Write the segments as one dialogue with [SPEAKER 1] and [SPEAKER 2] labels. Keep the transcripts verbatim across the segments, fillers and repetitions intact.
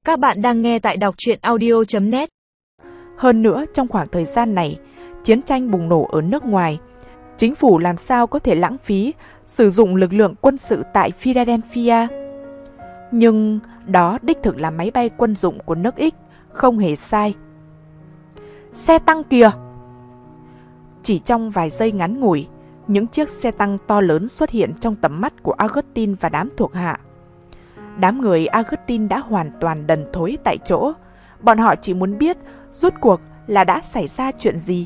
[SPEAKER 1] Các bạn đang nghe tại đọc truyện audio chấm net.
[SPEAKER 2] Hơn nữa, trong khoảng thời gian này, chiến tranh bùng nổ ở nước ngoài, chính phủ làm sao có thể lãng phí sử dụng lực lượng quân sự tại Philadelphia. Nhưng đó đích thực là máy bay quân dụng của nước X, không hề sai. Xe tăng kìa! Chỉ trong vài giây ngắn ngủi, những chiếc xe tăng to lớn xuất hiện trong tầm mắt của Augustine và đám thuộc hạ. Đám người Augustine đã hoàn toàn đần thối tại chỗ. Bọn họ chỉ muốn biết rốt cuộc là đã xảy ra chuyện gì.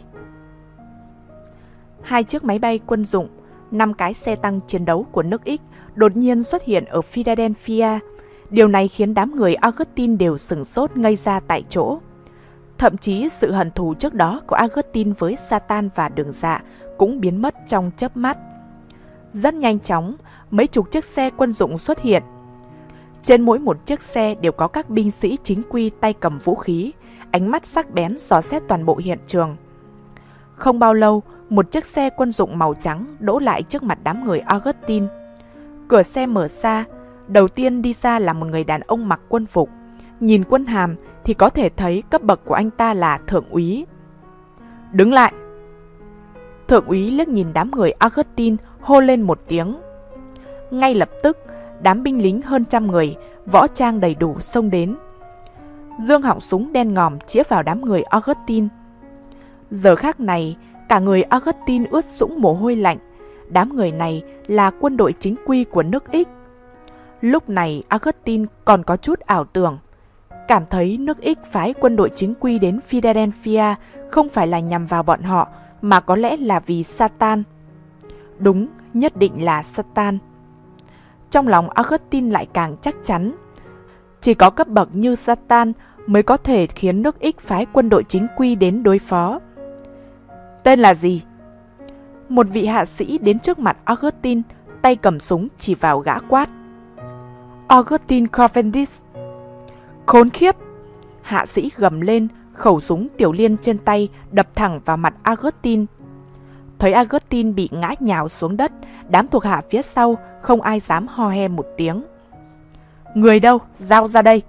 [SPEAKER 2] Hai chiếc máy bay quân dụng, năm cái xe tăng chiến đấu của nước X đột nhiên xuất hiện ở Philadelphia. Điều này khiến đám người Augustine đều sửng sốt ngây ra tại chỗ. Thậm chí sự hận thù trước đó của Augustine với Satan và Đường Dạ cũng biến mất trong chớp mắt. Rất nhanh chóng, mấy chục chiếc xe quân dụng xuất hiện. Trên mỗi một chiếc xe đều có các binh sĩ chính quy tay cầm vũ khí, ánh mắt sắc bén dò xét toàn bộ hiện trường. Không bao lâu, một chiếc xe quân dụng màu trắng đỗ lại trước mặt đám người Augustine. Cửa xe mở ra, đầu tiên đi ra là một người đàn ông mặc quân phục. Nhìn quân hàm thì có thể thấy cấp bậc của anh ta là thượng úy. Đứng lại! Thượng úy liếc nhìn đám người Augustine, hô lên một tiếng. Ngay lập tức, đám binh lính hơn trăm người, võ trang đầy đủ xông đến. Dương họng súng đen ngòm chĩa vào đám người Augustine. Giờ khắc này, cả người Augustine ướt sũng mồ hôi lạnh. Đám người này là quân đội chính quy của nước X. Lúc này Augustine còn có chút ảo tưởng, cảm thấy nước X phái quân đội chính quy đến Philadelphia không phải là nhằm vào bọn họ, mà có lẽ là vì Satan. Đúng, nhất định là Satan. Trong lòng Augustine lại càng chắc chắn. Chỉ có cấp bậc như Satan mới có thể khiến nước X phái quân đội chính quy đến đối phó. Tên là gì? Một vị hạ sĩ đến trước mặt Augustine, tay cầm súng chỉ vào gã quát. Augustine Cavendish. Khốn khiếp! Hạ sĩ gầm lên, khẩu súng tiểu liên trên tay đập thẳng vào mặt Augustine. Thấy Augustine bị ngã nhào xuống đất, đám thuộc hạ phía sau không ai dám ho he một tiếng. Người đâu? Giao ra đây!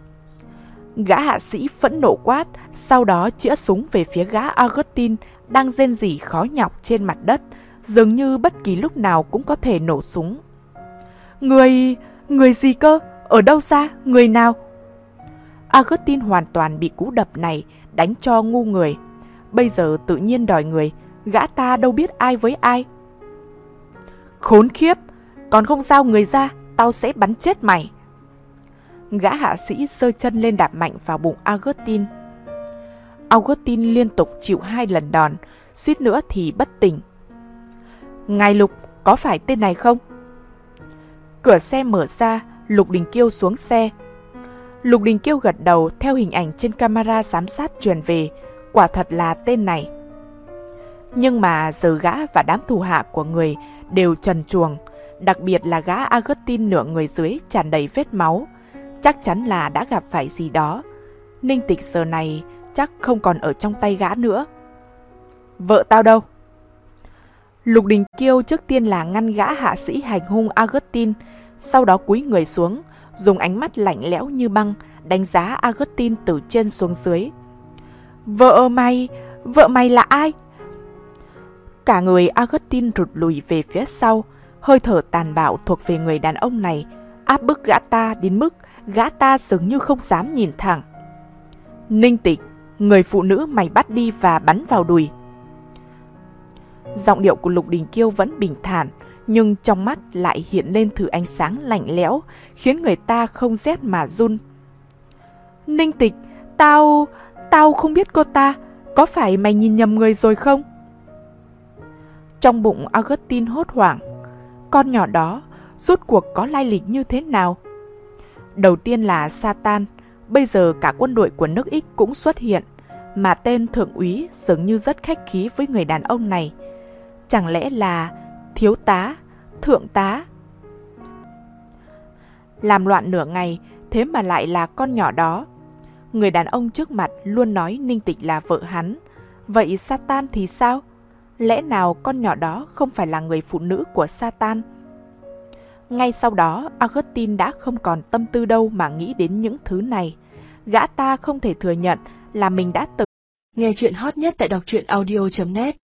[SPEAKER 2] Gã hạ sĩ phẫn nộ quát, sau đó chĩa súng về phía gã Augustine đang rên rỉ khó nhọc trên mặt đất, dường như bất kỳ lúc nào cũng có thể nổ súng. Người... người gì cơ? Ở đâu ra? Người nào? Augustine hoàn toàn bị cú đập này đánh cho ngu người. Bây giờ tự nhiên đòi người, gã ta đâu biết ai với ai. Khốn khiếp! Còn không giao người ra, tao sẽ bắn chết mày! Gã hạ sĩ giơ chân lên đạp mạnh vào bụng Augustine. Augustine liên tục chịu hai lần đòn, suýt nữa thì bất tỉnh. Ngài Lục, có phải tên này không? Cửa xe mở ra, Lục Đình Kiêu xuống xe. Lục Đình Kiêu gật đầu theo hình ảnh trên camera giám sát truyền về, quả thật là tên này. Nhưng mà giờ gã và đám thủ hạ của người đều trần truồng, đặc biệt là gã Augustine nửa người dưới tràn đầy vết máu, chắc chắn là đã gặp phải gì đó. Ninh Tịch giờ này chắc không còn ở trong tay gã nữa. Vợ tao đâu? Lục Đình Kiêu trước tiên là ngăn gã hạ sĩ hành hung Augustine, sau đó cúi người xuống, dùng ánh mắt lạnh lẽo như băng đánh giá Augustine từ trên xuống dưới. Vợ mày, vợ mày là ai? Cả người Augustine rụt lùi về phía sau, hơi thở tàn bạo thuộc về người đàn ông này áp bức gã ta đến mức gã ta dường như không dám nhìn thẳng. Ninh Tịch, người phụ nữ mày bắt đi và bắn vào đùi. Giọng điệu của Lục Đình Kiêu vẫn bình thản, nhưng trong mắt lại hiện lên thử ánh sáng lạnh lẽo, khiến người ta không rét mà run. Ninh Tịch, tao... tao không biết cô ta, có phải mày nhìn nhầm người rồi không? Trong bụng Augustine hốt hoảng, con nhỏ đó rốt cuộc có lai lịch như thế nào? Đầu tiên là Satan, bây giờ cả quân đội của nước X cũng xuất hiện, mà tên thượng úy dường như rất khách khí với người đàn ông này. Chẳng lẽ là thiếu tá, thượng tá? Làm loạn nửa ngày, thế mà lại là con nhỏ đó. Người đàn ông trước mặt luôn nói Ninh Tịch là vợ hắn. Vậy Satan thì sao? Lẽ nào con nhỏ đó không phải là người phụ nữ của Satan? Ngay sau đó, Augustine đã không còn tâm tư đâu mà nghĩ đến những thứ này. Gã ta không thể thừa nhận là mình đã từng.
[SPEAKER 1] Nghe chuyện hot nhất tại đọc truyện audio chấm net